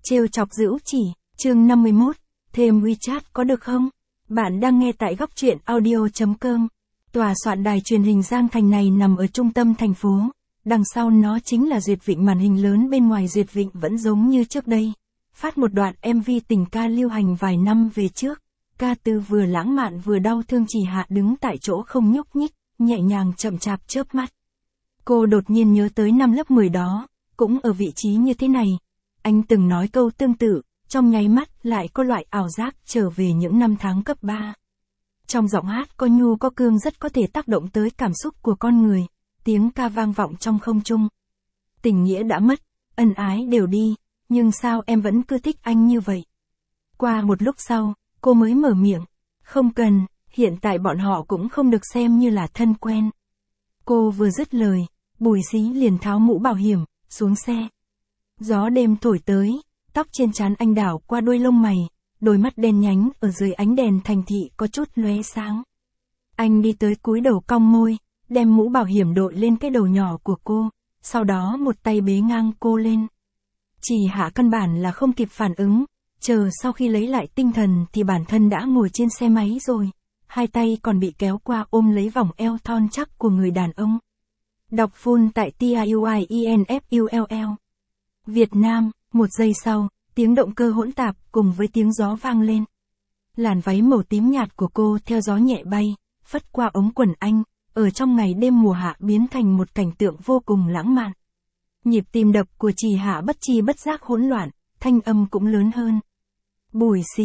Trêu chọc Dữu Chỉ, chương 51, thêm WeChat có được không? Bạn đang nghe tại góc truyện audio.com. Tòa soạn đài truyền hình Giang Thành này nằm ở trung tâm thành phố, đằng sau nó chính là duyệt vịnh, màn hình lớn bên ngoài duyệt vịnh vẫn giống như trước đây. Phát một đoạn MV tình ca lưu hành vài năm về trước, ca từ vừa lãng mạn vừa đau thương. Chỉ Hạ đứng tại chỗ không nhúc nhích, nhẹ nhàng chậm chạp chớp mắt. Cô đột nhiên nhớ tới năm lớp 10 đó, cũng ở vị trí như thế này. Anh từng nói câu tương tự, trong nháy mắt lại có loại ảo giác trở về những năm tháng cấp 3. Trong giọng hát có nhu có cương rất có thể tác động tới cảm xúc của con người, tiếng ca vang vọng trong không trung. Tình nghĩa đã mất, ân ái đều đi, nhưng sao em vẫn cứ thích anh như vậy? Qua một lúc sau, cô mới mở miệng, không cần, hiện tại bọn họ cũng không được xem như là thân quen. Cô vừa dứt lời, Bùi Xí liền tháo mũ bảo hiểm, xuống xe. Gió đêm thổi tới, tóc trên trán anh đảo qua đuôi lông mày, đôi mắt đen nhánh ở dưới ánh đèn thành thị có chút lóe sáng. Anh đi tới cúi đầu cong môi, đem mũ bảo hiểm đội lên cái đầu nhỏ của cô, sau đó một tay bế ngang cô lên. Chỉ Hạ căn bản là không kịp phản ứng, chờ sau khi lấy lại tinh thần thì bản thân đã ngồi trên xe máy rồi, hai tay còn bị kéo qua ôm lấy vòng eo thon chắc của người đàn ông. Đọc full tại TIUIENFULL. Việt Nam, một giây sau, tiếng động cơ hỗn tạp cùng với tiếng gió vang lên. Làn váy màu tím nhạt của cô theo gió nhẹ bay, phất qua ống quần anh, ở trong ngày đêm mùa hạ biến thành một cảnh tượng vô cùng lãng mạn. Nhịp tim đập của Chỉ Hạ bất chi bất giác hỗn loạn, thanh âm cũng lớn hơn. Bùi Xí,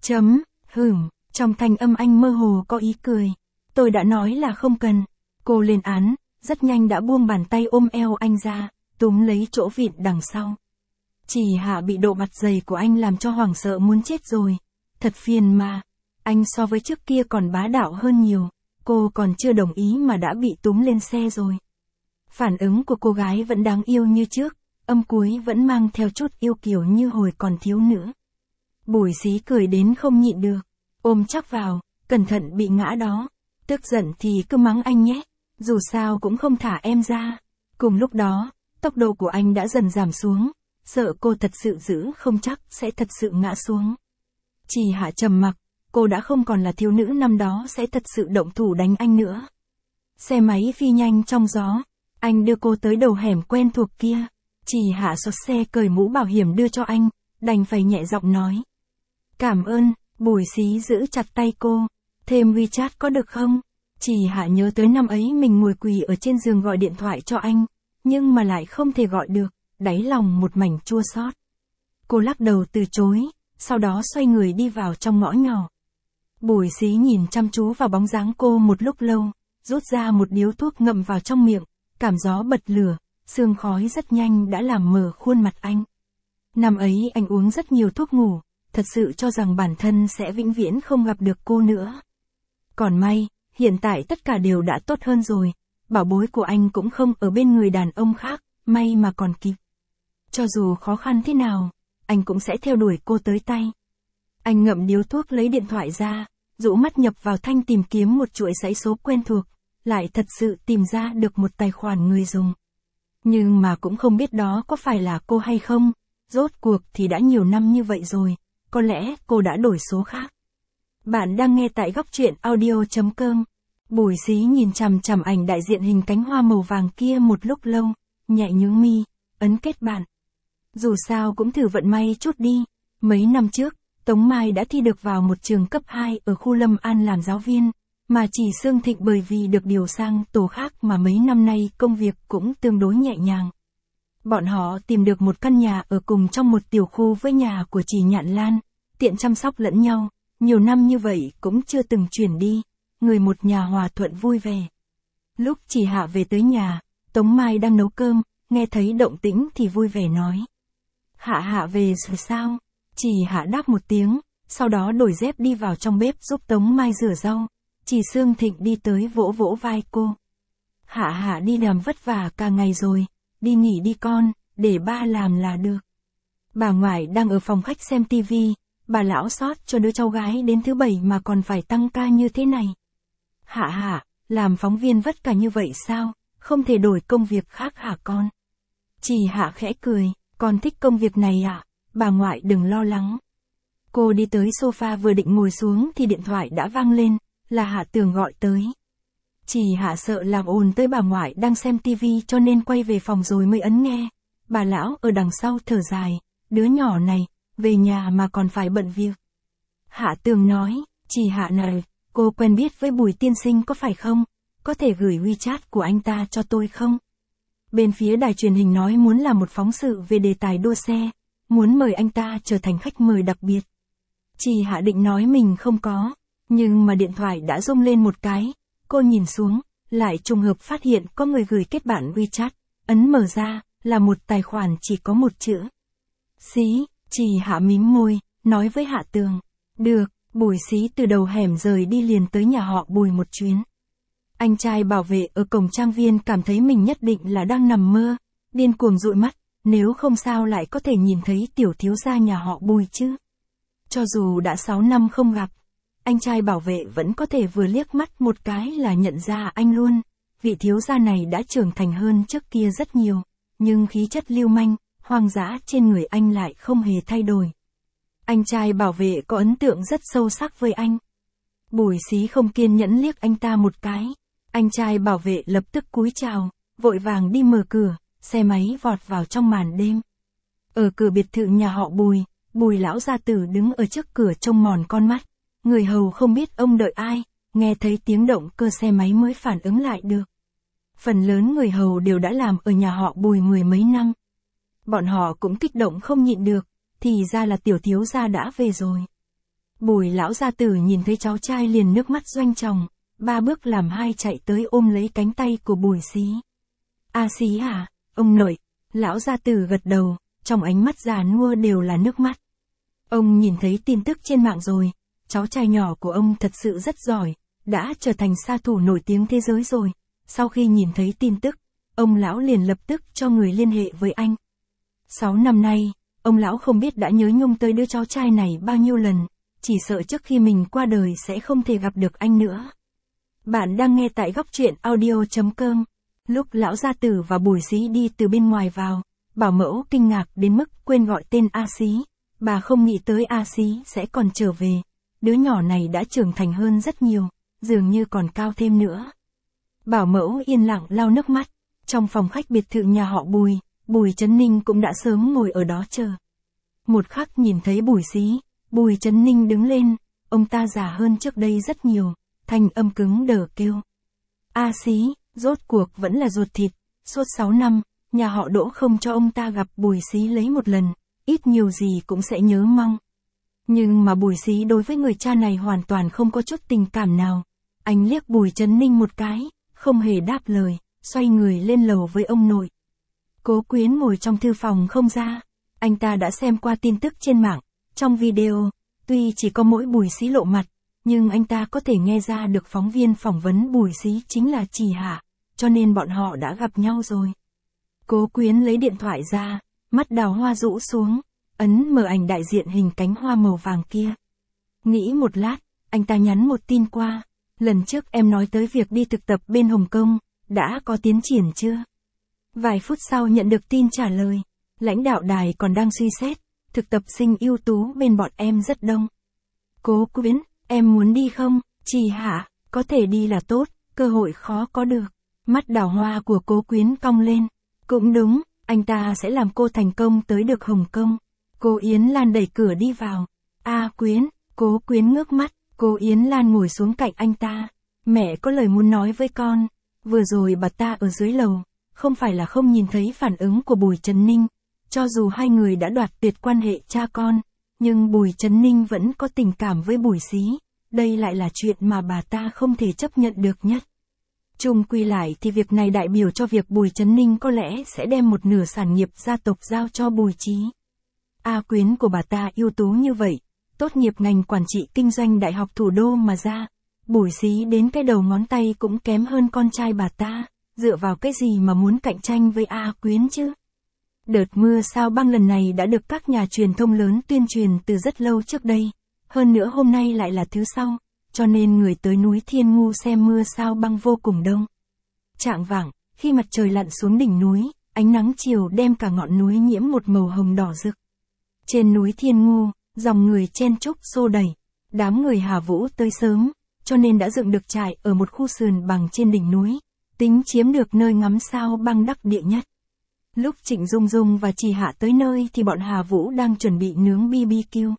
trong thanh âm anh mơ hồ có ý cười. Tôi đã nói là không cần. Cô lên án, rất nhanh đã buông bàn tay ôm eo anh ra, túm lấy chỗ vịn đằng sau. Chỉ Hạ bị độ mặt dày của anh làm cho hoảng sợ muốn chết rồi. Thật phiền mà. Anh so với trước kia còn bá đạo hơn nhiều. Cô còn chưa đồng ý mà đã bị túm lên xe rồi. Phản ứng của cô gái vẫn đáng yêu như trước, âm cuối vẫn mang theo chút yêu kiều như hồi còn thiếu nữ. Bùi Xí cười đến không nhịn được, ôm chắc vào, cẩn thận bị ngã đó. Tức giận thì cứ mắng anh nhé, dù sao cũng không thả em ra. Cùng lúc đó, tốc độ của anh đã dần giảm xuống, sợ cô thật sự giữ không chắc sẽ thật sự ngã xuống. Chỉ Hạ trầm mặc, cô đã không còn là thiếu nữ năm đó sẽ thật sự động thủ đánh anh nữa. Xe máy phi nhanh trong gió, anh đưa cô tới đầu hẻm quen thuộc kia. Chỉ Hạ xốc xe cởi mũ bảo hiểm đưa cho anh, đành phải nhẹ giọng nói. Cảm ơn. Bùi Xí giữ chặt tay cô. Thêm WeChat có được không? Chỉ Hạ nhớ tới năm ấy mình ngồi quỳ ở trên giường gọi điện thoại cho anh, nhưng mà lại không thể gọi được, đáy lòng một mảnh chua xót. Cô lắc đầu từ chối, sau đó xoay người đi vào trong ngõ nhỏ. Bùi Xí nhìn chăm chú vào bóng dáng cô một lúc lâu, rút ra một điếu thuốc ngậm vào trong miệng, cảm gió bật lửa, sương khói rất nhanh đã làm mờ khuôn mặt anh. Năm ấy anh uống rất nhiều thuốc ngủ, thật sự cho rằng bản thân sẽ vĩnh viễn không gặp được cô nữa. Còn may, hiện tại tất cả đều đã tốt hơn rồi, bảo bối của anh cũng không ở bên người đàn ông khác, may mà còn kịp. Cho dù khó khăn thế nào, anh cũng sẽ theo đuổi cô tới tay. Anh ngậm điếu thuốc lấy điện thoại ra, dụ mắt nhập vào thanh tìm kiếm một chuỗi dãy số quen thuộc, lại thật sự tìm ra được một tài khoản người dùng. Nhưng mà cũng không biết đó có phải là cô hay không, rốt cuộc thì đã nhiều năm như vậy rồi, có lẽ cô đã đổi số khác. Bạn đang nghe tại góc truyện audio.com. Bùi Xí nhìn chằm chằm ảnh đại diện hình cánh hoa màu vàng kia một lúc lâu, nhẹ nhướng mi, ấn kết bạn. Dù sao cũng thử vận may chút đi. Mấy năm trước, Tống Mai đã thi được vào một trường cấp 2 ở khu Lâm An làm giáo viên, mà chỉ Sương Thịnh bởi vì được điều sang tổ khác mà mấy năm nay công việc cũng tương đối nhẹ nhàng. Bọn họ tìm được một căn nhà ở cùng trong một tiểu khu với nhà của chị Nhạn Lan, tiện chăm sóc lẫn nhau, nhiều năm như vậy cũng chưa từng chuyển đi, người một nhà hòa thuận vui vẻ. Lúc Chỉ Hạ về tới nhà, Tống Mai đang nấu cơm, nghe thấy động tĩnh thì vui vẻ nói. Hạ về rồi sao? Chỉ Hạ đáp một tiếng, sau đó đổi dép đi vào trong bếp giúp Tống Mai rửa rau. Chỉ Sương Thịnh đi tới vỗ vỗ vai cô. Hạ đi làm vất vả cả ngày rồi, đi nghỉ đi con, để ba làm là được. Bà ngoại đang ở phòng khách xem tivi, bà lão xót cho đứa cháu gái đến thứ 7 mà còn phải tăng ca như thế này. Hạ, làm phóng viên vất cả như vậy sao, không thể đổi công việc khác hả con? Chỉ Hạ khẽ cười, con thích công việc này ạ, bà ngoại đừng lo lắng. Cô đi tới sofa vừa định ngồi xuống thì điện thoại đã vang lên, là Hạ Tường gọi tới. Chị Hạ sợ làm ồn tới bà ngoại đang xem tivi cho nên quay về phòng rồi mới ấn nghe. Bà lão ở đằng sau thở dài, đứa nhỏ này, về nhà mà còn phải bận việc. Hạ Tường nói, chị Hạ này, cô quen biết với Bùi tiên sinh có phải không? Có thể gửi WeChat của anh ta cho tôi không? Bên phía đài truyền hình nói muốn làm một phóng sự về đề tài đua xe, muốn mời anh ta trở thành khách mời đặc biệt. Chị Hạ định nói mình không có, nhưng mà điện thoại đã rung lên một cái, cô nhìn xuống, lại trùng hợp phát hiện có người gửi kết bạn WeChat, ấn mở ra, là một tài khoản chỉ có một chữ. Xí, chị Hạ mím môi, nói với Hạ Tường, được, Bùi Xí từ đầu hẻm rời đi liền tới nhà họ Bùi một chuyến. Anh trai bảo vệ ở cổng trang viên cảm thấy mình nhất định là đang nằm mơ, điên cuồng dụi mắt, nếu không sao lại có thể nhìn thấy tiểu thiếu gia nhà họ Bùi chứ. Cho dù đã 6 năm không gặp, anh trai bảo vệ vẫn có thể vừa liếc mắt một cái là nhận ra anh luôn. Vị thiếu gia này đã trưởng thành hơn trước kia rất nhiều, nhưng khí chất lưu manh, hoang dã trên người anh lại không hề thay đổi. Anh trai bảo vệ có ấn tượng rất sâu sắc với anh. Bùi Xí không kiên nhẫn liếc anh ta một cái. Anh trai bảo vệ lập tức cúi chào, vội vàng đi mở cửa, xe máy vọt vào trong màn đêm. Ở cửa biệt thự nhà họ Bùi, Bùi lão gia tử đứng ở trước cửa trông mòn con mắt. Người hầu không biết ông đợi ai, nghe thấy tiếng động cơ xe máy mới phản ứng lại được. Phần lớn người hầu đều đã làm ở nhà họ Bùi mười mấy năm. Bọn họ cũng kích động không nhịn được, thì ra là tiểu thiếu gia đã về rồi. Bùi lão gia tử nhìn thấy cháu trai liền nước mắt doanh tròng, 3 bước làm 2 chạy tới ôm lấy cánh tay của Bùi Xí. A Xí à, ông nội, lão gia tử gật đầu, trong ánh mắt già nua đều là nước mắt. Ông nhìn thấy tin tức trên mạng rồi, cháu trai nhỏ của ông thật sự rất giỏi, đã trở thành sa thủ nổi tiếng thế giới rồi. Sau khi nhìn thấy tin tức, ông lão liền lập tức cho người liên hệ với anh. 6 năm nay, ông lão không biết đã nhớ nhung tới đứa cháu trai này bao nhiêu lần, chỉ sợ trước khi mình qua đời sẽ không thể gặp được anh nữa. Bạn đang nghe tại góc truyện audio.com. Lúc lão gia tử và Bùi Xí đi từ bên ngoài vào, bảo mẫu kinh ngạc đến mức quên gọi tên A Xí. Bà không nghĩ tới A Xí sẽ còn trở về. Đứa nhỏ này đã trưởng thành hơn rất nhiều, dường như còn cao thêm nữa. Bảo mẫu yên lặng lau nước mắt. Trong phòng khách biệt thự nhà họ Bùi, Bùi Chấn Ninh cũng đã sớm ngồi ở đó chờ. Một khắc nhìn thấy Bùi Xí, Bùi Chấn Ninh đứng lên, ông ta già hơn trước đây rất nhiều, thanh âm cứng đờ kêu. A Xí, rốt cuộc vẫn là ruột thịt, suốt 6 năm, nhà họ Đỗ không cho ông ta gặp Bùi Xí lấy một lần, ít nhiều gì cũng sẽ nhớ mong. Nhưng mà Bùi Xí đối với người cha này hoàn toàn không có chút tình cảm nào. Anh liếc Bùi Chấn Ninh một cái, không hề đáp lời, xoay người lên lầu với ông nội. Cố Quyến ngồi trong thư phòng không ra, anh ta đã xem qua tin tức trên mạng, trong video, tuy chỉ có mỗi Bùi Xí lộ mặt, nhưng anh ta có thể nghe ra được phóng viên phỏng vấn Bùi Xí chính là Trì Hạ, cho nên bọn họ đã gặp nhau rồi. Cố Quyến lấy điện thoại ra, mắt đào hoa rũ xuống, ấn mở ảnh đại diện hình cánh hoa màu vàng kia. Nghĩ một lát, anh ta nhắn một tin qua, lần trước em nói tới việc đi thực tập bên Hồng Kông, đã có tiến triển chưa? Vài phút sau nhận được tin trả lời, lãnh đạo đài còn đang suy xét, thực tập sinh ưu tú bên bọn em rất đông. Cố Quyến, em muốn đi không? Trì Hạ, có thể đi là tốt, cơ hội khó có được. Mắt đào hoa của Cố Quyến cong lên. Cũng đúng, anh ta sẽ làm cô thành công tới được Hồng Kông. Cô Yến Lan đẩy cửa đi vào. A Quyến, Cố Quyến ngước mắt, cô Yến Lan ngồi xuống cạnh anh ta. Mẹ có lời muốn nói với con. Vừa rồi bà ta ở dưới lầu, không phải là không nhìn thấy phản ứng của Bùi Chấn Ninh. Cho dù hai người đã đoạt tuyệt quan hệ cha con, nhưng Bùi Chấn Ninh vẫn có tình cảm với Bùi Xí. Đây lại là chuyện mà bà ta không thể chấp nhận được nhất. Chung quy lại thì việc này đại biểu cho việc Bùi Chấn Ninh có lẽ sẽ đem một nửa sản nghiệp gia tộc giao cho Bùi Chí. A Quyến của bà ta ưu tú như vậy, tốt nghiệp ngành quản trị kinh doanh Đại học Thủ đô mà ra. Bùi Xí đến cái đầu ngón tay cũng kém hơn con trai bà ta, dựa vào cái gì mà muốn cạnh tranh với A Quyến chứ? Đợt mưa sao băng lần này đã được các nhà truyền thông lớn tuyên truyền từ rất lâu trước đây. Hơn nữa hôm nay lại là thứ Sau, cho nên người tới núi Thiên Ngu xem mưa sao băng vô cùng đông. Chạng vạng, khi mặt trời lặn xuống đỉnh núi, ánh nắng chiều đem cả ngọn núi nhiễm một màu hồng đỏ rực. Trên núi Thiên Ngu, dòng người chen chúc xô đẩy. Đám người Hà Vũ tới sớm, cho nên đã dựng được trại ở một khu sườn bằng trên đỉnh núi, tính chiếm được nơi ngắm sao băng đắc địa nhất. Lúc Trịnh Dung Dung và Trì Hạ tới nơi thì bọn Hà Vũ đang chuẩn bị nướng BBQ.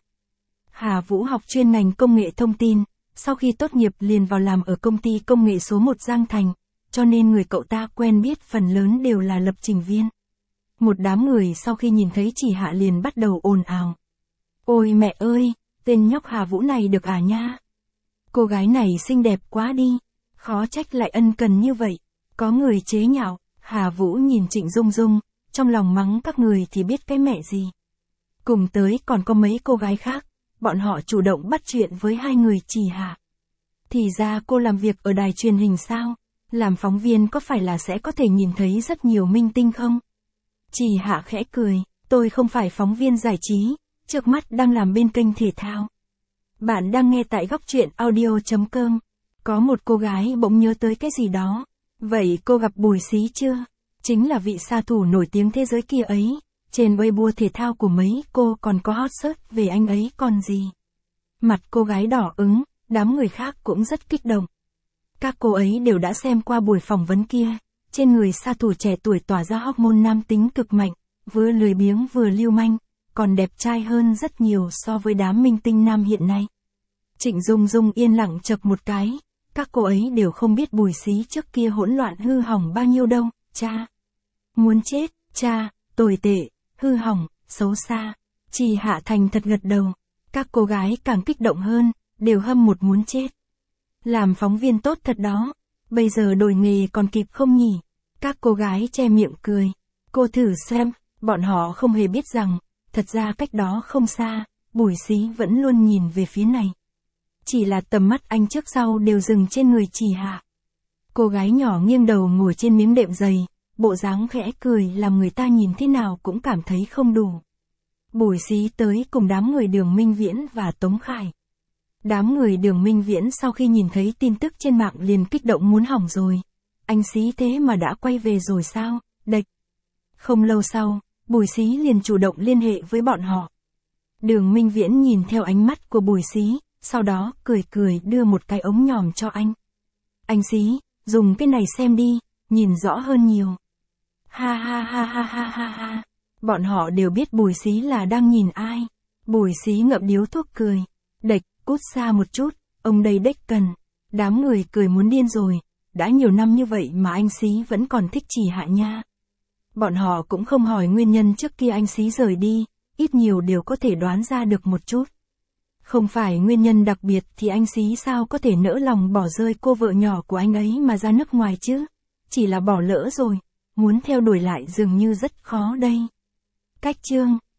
Hà Vũ học chuyên ngành công nghệ thông tin, sau khi tốt nghiệp liền vào làm ở công ty công nghệ số 1 Giang Thành, cho nên người cậu ta quen biết phần lớn đều là lập trình viên. Một đám người sau khi nhìn thấy Trì Hạ liền bắt đầu ồn ào. Ôi mẹ ơi, tên nhóc Hà Vũ này được à nha? Cô gái này xinh đẹp quá đi, khó trách lại ân cần như vậy. Có người chế nhạo, Hà Vũ nhìn Trịnh Dung Dung, trong lòng mắng các người thì biết cái mẹ gì. Cùng tới còn có mấy cô gái khác, bọn họ chủ động bắt chuyện với hai người Trì Hạ. Thì ra cô làm việc ở đài truyền hình sao? Làm phóng viên có phải là sẽ có thể nhìn thấy rất nhiều minh tinh không? Trì Hạ khẽ cười, tôi không phải phóng viên giải trí, trước mắt đang làm bên kênh thể thao. Bạn đang nghe tại góc truyện audio.com. Có một cô gái bỗng nhớ tới cái gì đó. Vậy cô gặp Bùi Xí chưa? Chính là vị sa thủ nổi tiếng thế giới kia ấy. Trên Weibo thể thao của mấy cô còn có hot search về anh ấy còn gì. Mặt cô gái đỏ ửng, đám người khác cũng rất kích động. Các cô ấy đều đã xem qua buổi phỏng vấn kia. Trên người sa thủ trẻ tuổi tỏa ra hormone nam tính cực mạnh, vừa lười biếng vừa lưu manh, còn đẹp trai hơn rất nhiều so với đám minh tinh nam hiện nay. Trịnh Dung Dung yên lặng chập một cái, các cô ấy đều không biết Bùi Xí trước kia hỗn loạn hư hỏng bao nhiêu đâu, cha. Muốn chết, cha, tồi tệ, hư hỏng, xấu xa. Trì Hạ thành thật gật đầu, các cô gái càng kích động hơn, đều hâm một muốn chết. Làm phóng viên tốt thật đó, bây giờ đổi nghề còn kịp không nhỉ? Các cô gái che miệng cười, cô thử xem, bọn họ không hề biết rằng, thật ra cách đó không xa, Bùi Xí vẫn luôn nhìn về phía này. Chỉ là tầm mắt anh trước sau đều dừng trên người Trì Hạ. Cô gái nhỏ nghiêng đầu ngồi trên miếng đệm dày, bộ dáng khẽ cười làm người ta nhìn thế nào cũng cảm thấy không đủ. Bùi Xí tới cùng đám người Đường Minh Viễn và Tống Khải. Đám người Đường Minh Viễn sau khi nhìn thấy tin tức trên mạng liền kích động muốn hỏng rồi. Anh Xí thế mà đã quay về rồi sao, đệch. Không lâu sau, Bùi Xí liền chủ động liên hệ với bọn họ. Đường Minh Viễn nhìn theo ánh mắt của Bùi Xí, sau đó cười cười đưa một cái ống nhòm cho anh. Anh Xí, dùng cái này xem đi, nhìn rõ hơn nhiều. Ha ha ha ha ha ha ha. Bọn họ đều biết Bùi Xí là đang nhìn ai. Bùi Xí ngậm điếu thuốc cười. Đệch, cút xa một chút, ông đây đếch cần. Đám người cười muốn điên rồi. Đã nhiều năm như vậy mà anh Xí vẫn còn thích Trì Hạ nha. Bọn họ cũng không hỏi nguyên nhân trước kia anh Xí rời đi, ít nhiều đều có thể đoán ra được một chút. Không phải nguyên nhân đặc biệt thì anh Xí sao có thể nỡ lòng bỏ rơi cô vợ nhỏ của anh ấy mà ra nước ngoài chứ? Chỉ là bỏ lỡ rồi, muốn theo đuổi lại dường như rất khó đây. Cách chương